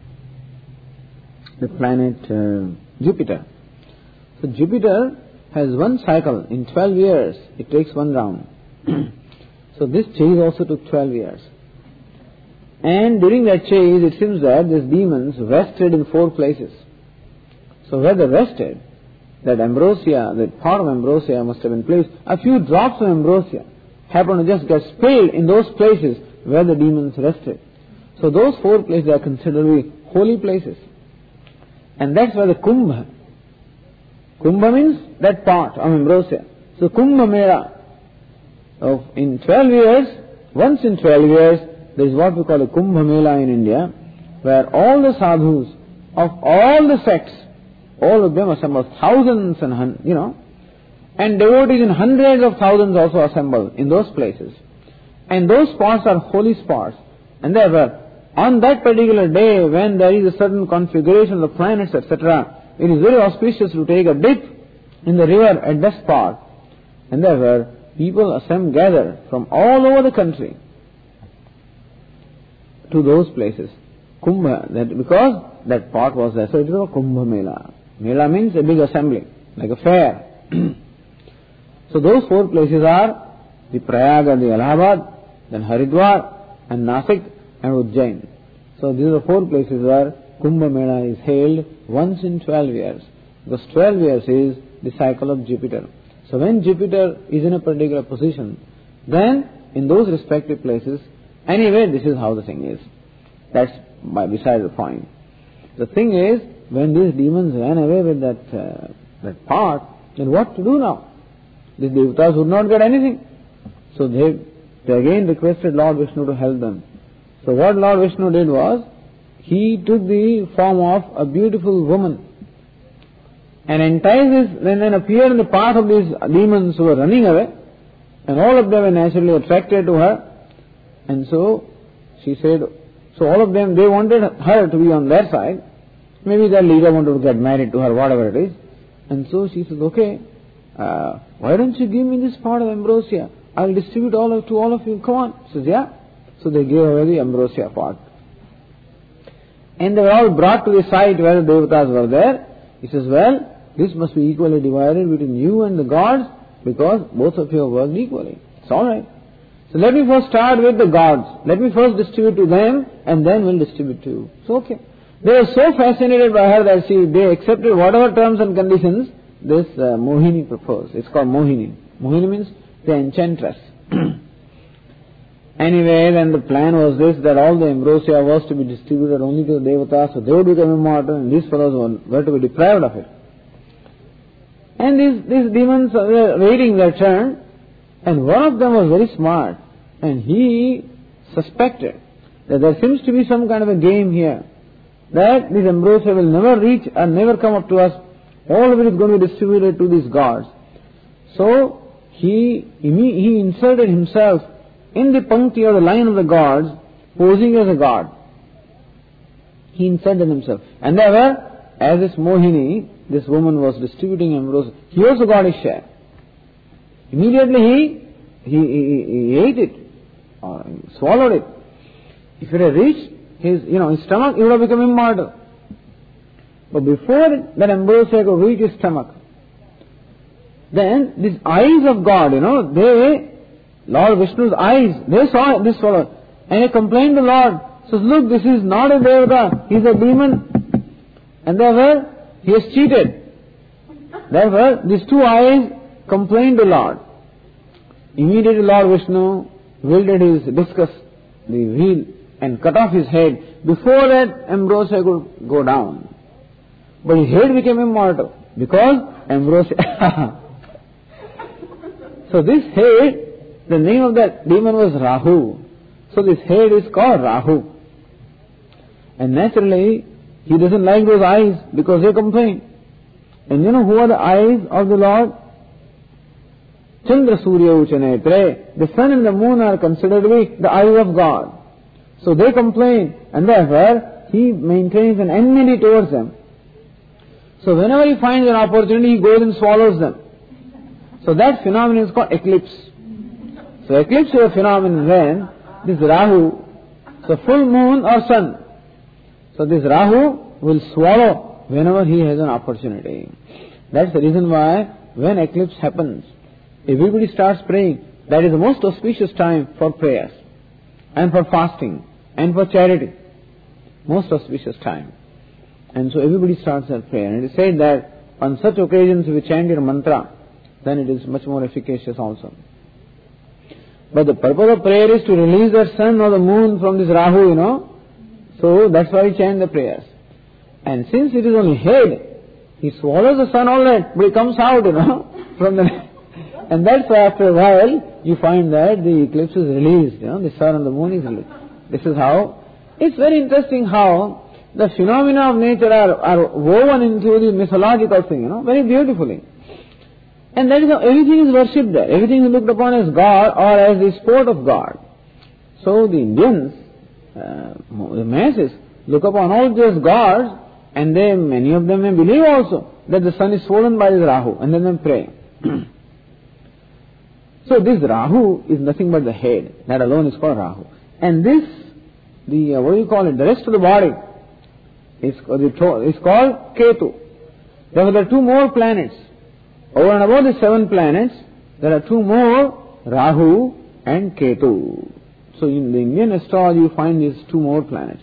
the planet uh, Jupiter. So Jupiter has one cycle. In twelve years, it takes one round. So this chase also took twelve years. And during that chase, it seems that these demons rested in four places. So where they rested, that ambrosia, that part of ambrosia must have been placed. A few drops of ambrosia happened to just get spilled in those places where the demons rested. So those four places are considered to be holy places. And that's where the Kumbha. Kumbha means that part of ambrosia. So Kumbha Mela. Of in twelve years, once in twelve years, there is what we call a Kumbha Mela in India, where all the sadhus of all the sects, all of them assemble, thousands and, you know, and devotees in hundreds of thousands also assemble in those places. And those spots are holy spots. And therefore, on that particular day, when there is a certain configuration of the planets, et cetera, it is very auspicious to take a dip in the river at that spot. And therefore, people assemble, gather from all over the country to those places. Kumbha, that because that part was there. So it is a Kumbha Mela. Mela means a big assembly, like a fair. So those four places are the Prayag and the Allahabad, then Haridwar and Nasik and Ujjain. So these are four places where Kumbha Mela is held once in twelve years. Because twelve years is the cycle of Jupiter. So when Jupiter is in a particular position, then in those respective places, anyway, this is how the thing is. That's by beside the point. The thing is, when these demons ran away with that uh, that part, then what to do now? These devatas would not get anything. So they, they again requested Lord Vishnu to help them. So what Lord Vishnu did was, he took the form of a beautiful woman and enticed this, then, then appeared in the path of these demons who were running away, and all of them were naturally attracted to her. And so she said, so all of them, they wanted her to be on their side. Maybe their leader wanted to get married to her, whatever it is. And so she says, okay, uh, why don't you give me this part of ambrosia? I'll distribute all of, to all of you. Come on. She says, yeah. So they gave her the ambrosia part. And they were all brought to the site where the devatas were there. He says, well, this must be equally divided between you and the gods, because both of you have worked equally. It's alright. So let me first start with the gods. Let me first distribute to them, and then we'll distribute to you. So okay. They were so fascinated by her that she, they accepted whatever terms and conditions this uh, Mohini proposed. It's called Mohini. Mohini means the enchantress. Anyway, then the plan was this, that all the ambrosia was to be distributed only to the devatas, so they would become immortal, and these fellows were, were to be deprived of it. And these, these demons were waiting their turn, and one of them was very smart, and he suspected that there seems to be some kind of a game here, that this ambrosia will never reach and never come up to us, all of it is going to be distributed to these gods. So, he, he inserted himself in the pankti or the line of the gods, posing as a god. He inserted himself. And therefore, as this Mohini, this woman was distributing ambrosia, he also got his share. Immediately he, he, he, he ate it, or swallowed it. If it had reached his, you know, his stomach, he would have become immortal. But before that ambrosia could reach his stomach, then these eyes of God, you know, they, Lord Vishnu's eyes, they saw this fellow. And he complained to Lord, says, look, this is not a Devata, he is a demon. And therefore, he has cheated. Therefore, these two eyes complained to Lord. Immediately Lord Vishnu wielded his discus, the wheel, and cut off his head. Before that, ambrosia could go down. But his head became immortal, because ambrosia... So this head, the name of that demon was Rahu. So this head is called Rahu. And naturally, he doesn't like those eyes because they complain. And you know who are the eyes of the Lord? Chandra Surya Uchanetre. The sun and the moon are considered to be the eyes of God. So they complain, and therefore he maintains an enmity towards them. So whenever he finds an opportunity, he goes and swallows them. So that phenomenon is called eclipse. So eclipse is a phenomenon when this Rahu, so full moon or sun, so this Rahu will swallow whenever he has an opportunity. That's the reason why when eclipse happens, everybody starts praying. That is the most auspicious time for prayers and for fasting and for charity. Most auspicious time. And so everybody starts their prayer. And it is said that on such occasions if you chant your mantra, then it is much more efficacious also. But the purpose of prayer is to release the sun or the moon from this Rahu, you know. So that's why we chant the prayers. And since it is only head, he swallows the sun all right, but he comes out, you know, from the... And that's why after a while, you find that the eclipse is released, you know, the sun and the moon is released. This is how... It's very interesting how the phenomena of nature are, are woven into the mythological thing, you know, very beautifully. And that is how everything is worshipped there. Everything is looked upon as God or as the sport of God. So the Indians, uh, the masses, look upon all these gods, and they, many of them may believe also that the sun is swollen by this Rahu, and then they pray. So this Rahu is nothing but the head. That alone is called Rahu. And this, the, uh, what do you call it, the rest of the body, is, is called Ketu. Therefore there are two more planets. Over and above the seven planets, there are two more, Rahu and Ketu. So in the Indian astrology you find these two more planets.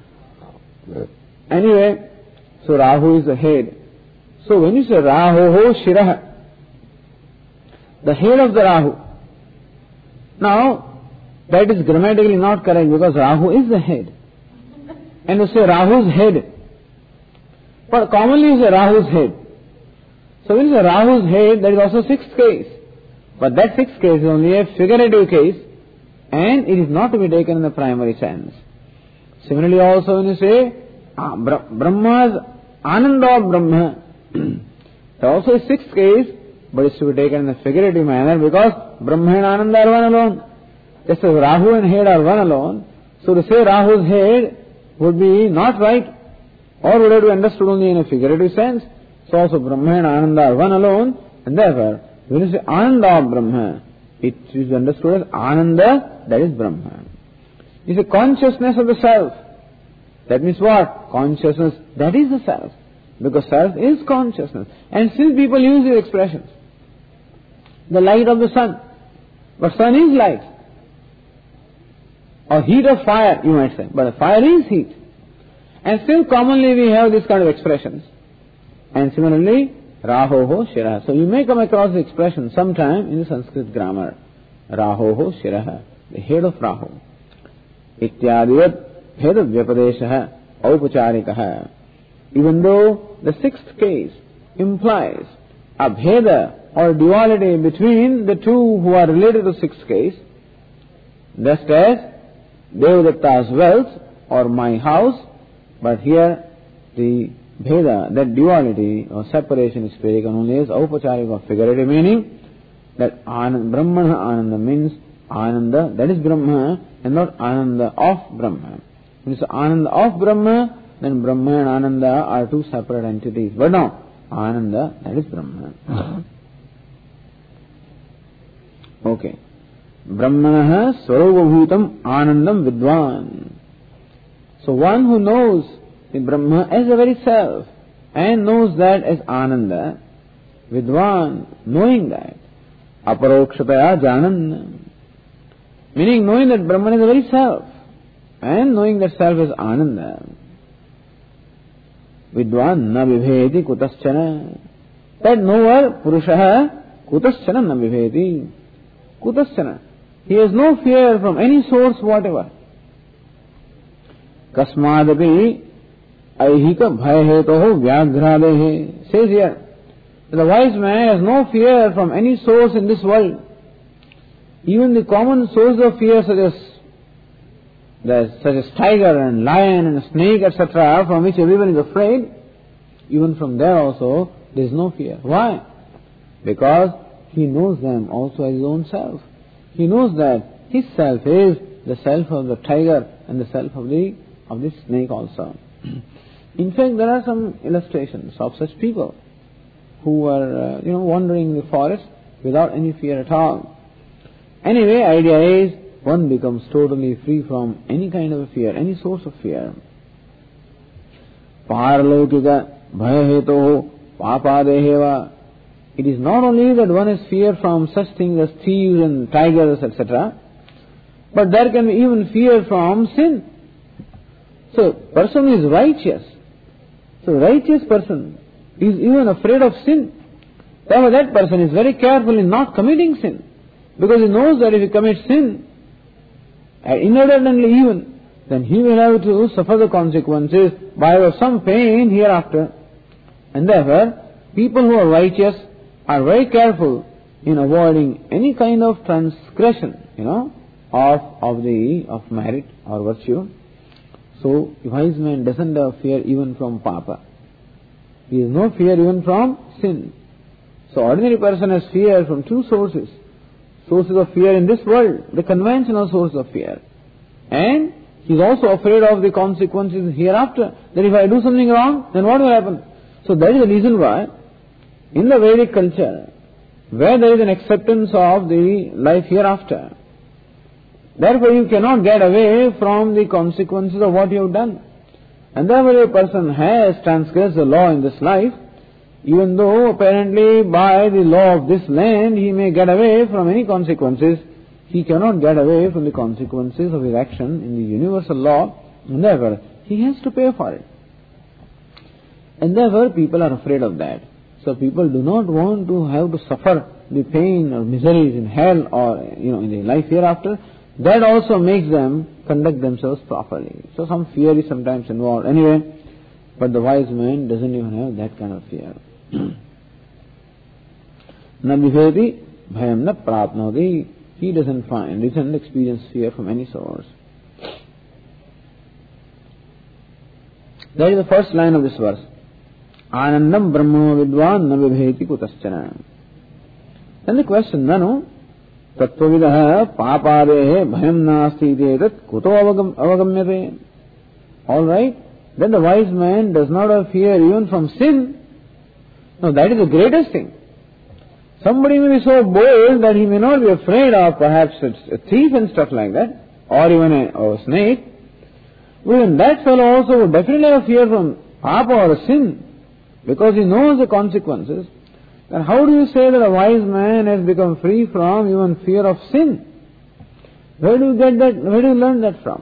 Anyway, so Rahu is the head. So when you say Rahoho Shirah, the head of the Rahu. Now, that is grammatically not correct because Rahu is the head. And you say Rahu's head. But commonly you say Rahu's head. So when you say Rahu's head, that is also sixth case. But that sixth case is only a figurative case, and it is not to be taken in the primary sense. Similarly also when you say ah, Brahma's Ananda of Brahma, there also is sixth case, but it is to be taken in a figurative manner because Brahma and Ananda are one alone. Just as Rahu and head are one alone, so to say Rahu's head would be not right, or would have to be understood only in a figurative sense. So also Brahma and Ananda are one alone, and therefore, when you say Ananda of Brahma, it is understood as Ananda, that is Brahma. You say consciousness of the self. That means what? Consciousness, that is the self. Because self is consciousness. And still people use these expressions. The light of the sun. But sun is light. Or heat of fire, you might say. But fire is heat. And still commonly we have this kind of expressions. And similarly, Rahoho Shirah. So you may come across the expression sometime in the Sanskrit grammar. Rahoho Shirah, the head of Rahu. Ityadivat Bheda Vyapadeshaha Aupacharikaha. Even though the sixth case implies a Bheda or duality between the two who are related to sixth case, just as Devadatta's wealth or my house, but here the Bheda, that duality or separation is taken only as Aupacharika or figurative meaning, that Anand, Brahmana Ananda means Ananda, that is Brahma, and not Ananda of Brahma. When you say Ananda of Brahma, then Brahma and Ananda are two separate entities. But no, Ananda, that is Brahma. Okay. Brahmanaha Swarubhabhutam Anandam Vidwan. So So one who knows the Brahma as the very self and knows that as Ananda, Vidwan, knowing that, aparokshataya janan, meaning knowing that Brahman is the very self and knowing that self is Ananda, Vidwan na vibheti kutaschana, that knower, Purushaha, kutaschana na vibheti, kutaschana, he has no fear from any source whatever. Kasmadapi aihika bhayahetoho vyaghradehe, says here, the wise man has no fear from any source in this world. Even the common source of fear such as the, such as tiger and lion and snake, et cetera, from which everyone is afraid, even from there also there is no fear. Why? Because he knows them also as his own self. He knows that his self is the self of the tiger and the self of the of the snake also. In fact, there are some illustrations of such people who were, uh, you know, wandering in the forest without any fear at all. Anyway, idea is one becomes totally free from any kind of fear, any source of fear. Paralokika bhayahetoho papadeheva. It is not only that one has fear from such things as thieves and tigers, et cetera, but there can be even fear from sin. So, person is righteous. So, righteous person is even afraid of sin. Therefore, that person is very careful in not committing sin, because he knows that if he commits sin, inadvertently even, then he will have to suffer the consequences by some pain hereafter. And therefore, people who are righteous are very careful in avoiding any kind of transgression, you know, of of the of merit or virtue. So, a wise man doesn't have fear even from papa. He has no fear even from sin. So, ordinary person has fear from two sources. Sources of fear in this world, the conventional source of fear. And he is also afraid of the consequences hereafter. That if I do something wrong, then what will happen? So, that is the reason why in the Vedic culture, where there is an acceptance of the life hereafter, therefore you cannot get away from the consequences of what you have done. And therefore a person has transgressed the law in this life, even though apparently by the law of this land he may get away from any consequences, he cannot get away from the consequences of his action in the universal law, and therefore he has to pay for it. And therefore people are afraid of that. So people do not want to have to suffer the pain or miseries in hell or, you know, in the life hereafter. That also makes them conduct themselves properly. So some fear is sometimes involved. Anyway, but the wise man doesn't even have that kind of fear. Na bhiveti bhayam na prapnoti. He doesn't find, doesn't experience fear from any source. That is the first line of this verse. Anandam brahmo vidvan na vibheti kutaschana. Then the question, nanu tattvavidah papadehe bhayam nasti etat kuto avagamyate. All right. Then the wise man does not have fear even from sin. No, that is the greatest thing. Somebody may be so bold that he may not be afraid of perhaps a thief and stuff like that, or even a, or a snake. Even that fellow also would definitely have fear from papa or a sin, because he knows the consequences. Then how do you say that a wise man has become free from even fear of sin? Where do you get that? Where do you learn that from?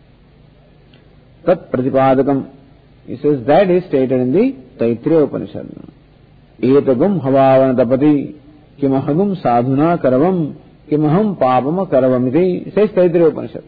Tat pratipadakam. He says that is stated in the Taittiriya Upanishad. Etagum havavan tapati kimahagum sadhuna karavam kimaham papama karavamiti. Says Taittiriya Upanishad.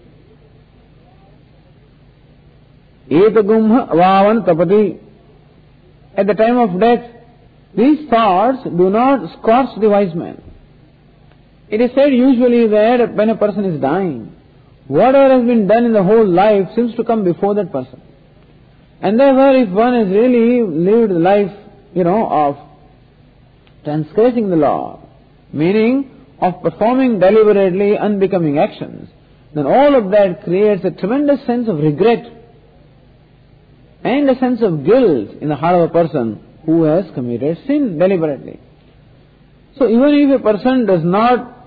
Etagum havavan tapati. At the time of death, these thoughts do not scorch the wise man. It is said usually that when a person is dying, whatever has been done in the whole life seems to come before that person. And therefore, if one has really lived the life, you know, of transgressing the law, meaning of performing deliberately unbecoming actions, then all of that creates a tremendous sense of regret and a sense of guilt in the heart of a person who has committed sin deliberately. So even if a person does not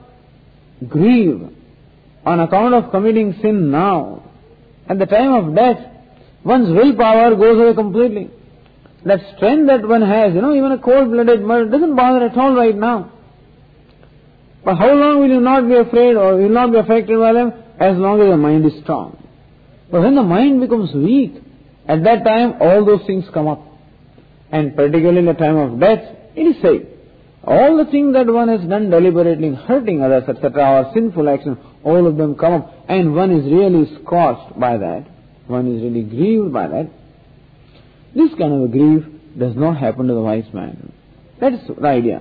grieve on account of committing sin now, at the time of death, one's willpower goes away completely. That strength that one has, you know, even a cold-blooded murder doesn't bother at all right now. But how long will you not be afraid or will not be affected by them? As long as the mind is strong. But when the mind becomes weak, at that time all those things come up. And particularly in the time of death, it is said, all the things that one has done deliberately, hurting others, et cetera, or sinful action, all of them come up, and one is really scorched by that. One is really grieved by that. This kind of a grief does not happen to the wise man. That is the idea.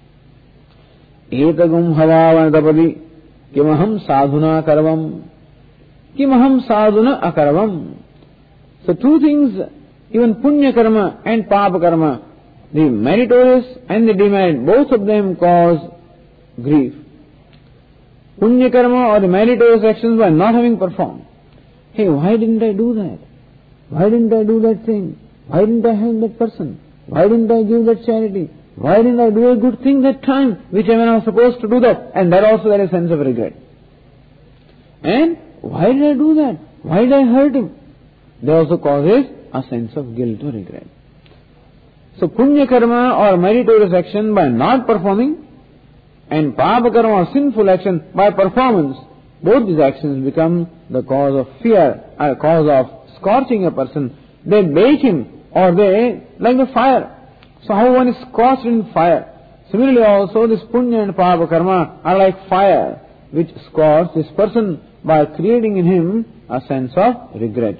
Etagum havavanatapadi kimaham sadhuna karvam kimaham sadhuna akarvam. So two things, even punya karma and papa karma, the meritorious and the demerit, both of them cause grief. Punya karma or the meritorious actions by not having performed. Hey, why didn't I do that? Why didn't I do that thing? Why didn't I help that person? Why didn't I give that charity? Why didn't I do a good thing that time, which I was supposed to do that? And that also there is a sense of regret. And why did I do that? Why did I hurt him? That also causes a sense of guilt or regret. So punya karma or meritorious action by not performing, and papa karma or sinful action by performance, both these actions become the cause of fear, a cause of scorching a person. They bake him, or they, like the fire. So how one is scorched in fire. Similarly also this punya and papa karma are like fire, which scorch this person by creating in him a sense of regret.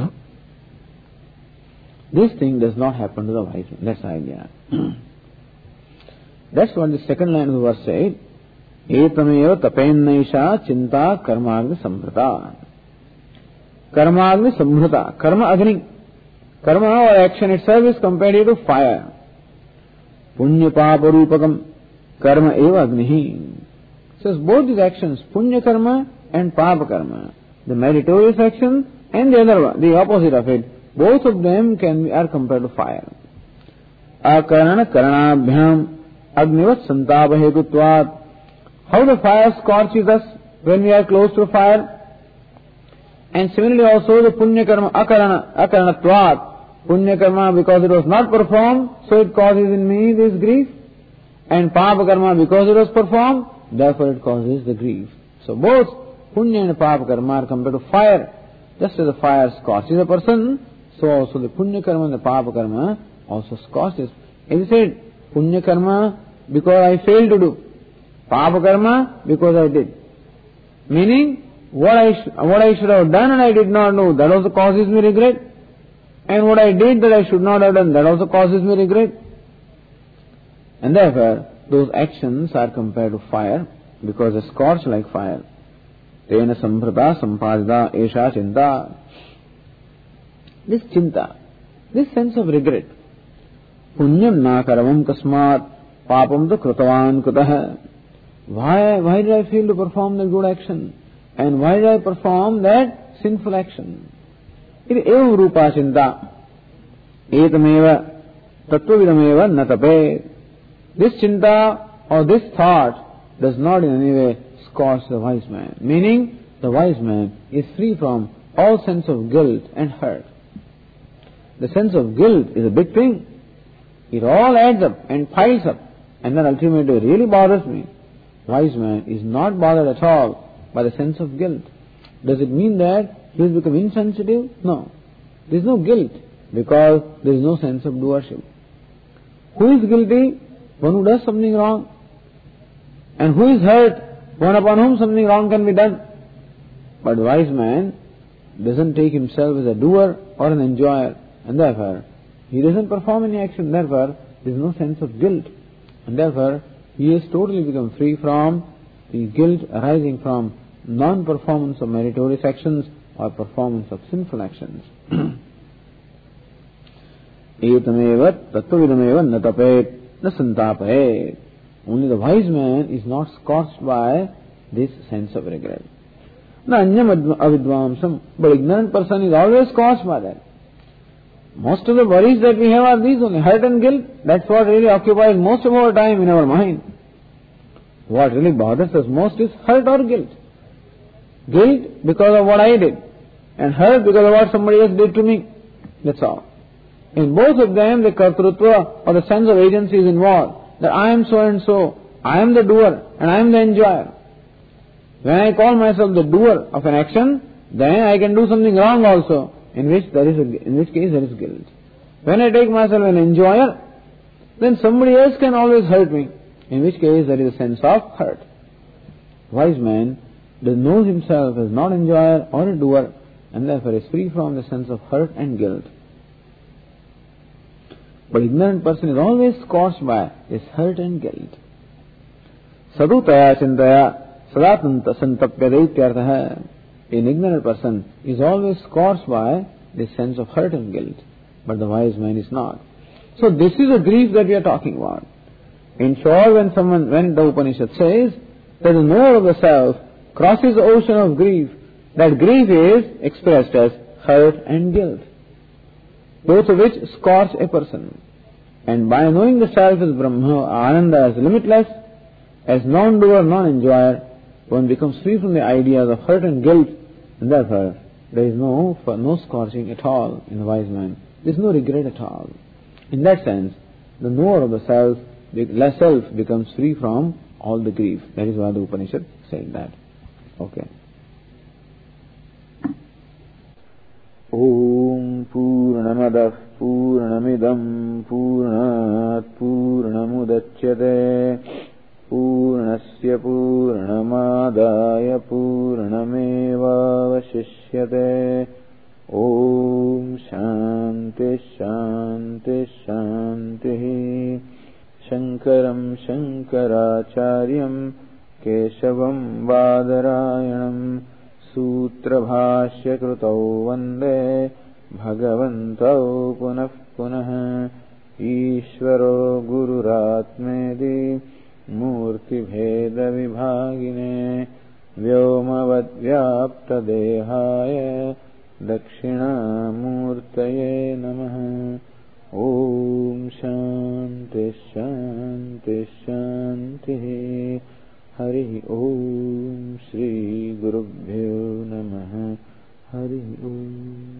This thing does not happen to the wise man. That's the idea. That's what the second line of the verse said. Etameva tapennaisha chinta karmagni sambrata. Karmagni sambrata. Karma agni. Karma or action itself is compared to fire. Punya papa rupakam karma eva agnihi. Says both these actions, punya karma and papa karma, the meritorious action and the other one, the opposite of it, both of them can be, are compared to fire. Akarana karanabhyam agnivat santapa hetutvat. How the fire scorches us when we are close to fire. And similarly also the punya karma akarana, akaranatvat. Punya karma because it was not performed, so it causes in me this grief. And papa karma because it was performed, therefore it causes the grief. So both punya and papa karma are compared to fire. Just as the fire scorches a person, so also the punya karma and the papa karma also scorches. As he said, punya karma because I failed to do. Papa karma because I did. Meaning, what I, sh- what I should have done and I did not know, that also causes me regret. And what I did that I should not have done, that also causes me regret. And therefore, those actions are compared to fire, because they scorch like fire. Tena sambrata sampadita esha chinta. This chinta, this sense of regret. Punyam na karavam kasmat papam ta krutavan kutah. Why, why did I fail to perform that good action? And why did I perform that sinful action? Iti evam rupa chinta. Etameva tattvavidameva natape. This chinta or this thought does not in any way scorch the wise man. Meaning, the wise man is free from all sense of guilt and hurt. The sense of guilt is a big thing. It all adds up and piles up, and then ultimately really bothers me. Wise man is not bothered at all by the sense of guilt. Does it mean that he has become insensitive? No. There is no guilt because there is no sense of doership. Who is guilty? One who does something wrong. And who is hurt? One upon whom something wrong can be done. But the wise man doesn't take himself as a doer or an enjoyer, and therefore he doesn't perform any action. Therefore there is no sense of guilt, and therefore he has totally become free from the guilt arising from non-performance of meritorious actions or performance of sinful actions. Etameva tattvavidameva natapet na santapayet. Only the wise man is not scorched by this sense of regret. Na anyam avidvamsam, but ignorant person is always scorched by that. Most of the worries that we have are these only, hurt and guilt. That's what really occupies most of our time in our mind. What really bothers us most is hurt or guilt. Guilt because of what I did, and hurt because of what somebody else did to me. That's all. In both of them, the kartrutva or the sense of agency is involved. That I am so and so, I am the doer and I am the enjoyer. When I call myself the doer of an action, then I can do something wrong also, in which there is a, in which case there is guilt. When I take myself an enjoyer, then somebody else can always hurt me, in which case there is a sense of hurt. Wise man does know himself as not enjoyer or a doer, and therefore is free from the sense of hurt and guilt. But ignorant person is always scorched by this hurt and guilt. Sadhutaya chintaya sadatanta santapyade ityartha. An ignorant person is always scorched by this sense of hurt and guilt, but the wise man is not. So this is a grief that we are talking about. In short, when someone, when the Upanishad says that the knower of the self crosses the ocean of grief, that grief is expressed as hurt and guilt, both of which scorch a person. And by knowing the self as Brahma, Ananda as limitless, as non-doer, non-enjoyer, one becomes free from the ideas of hurt and guilt, and therefore there is no no scorching at all in the wise man. There is no regret at all. In that sense, the knower of the self, the self becomes free from all the grief. That is why the Upanishad said that. Okay. Om Purnamadah Purnamidam Purnat Purnamudachyate Purnasya Purnamadaya Purnameva Vashishyate. Om Shanti Shanti Shanti. Shankaram Shankaracharyam Keshavam Vadarayanam Sutra Bhashya Krutau Vande Bhagavantau Punah Punah. Ishvaro Gururatmedi Murti Bheda Vibhagine Vyomavad Vyapta Dehaya Dakshina Murtaye Namaha. Om Shanti Shanti Shanti. Hari Om Shri Gurubhyo Namaha. Hari Om.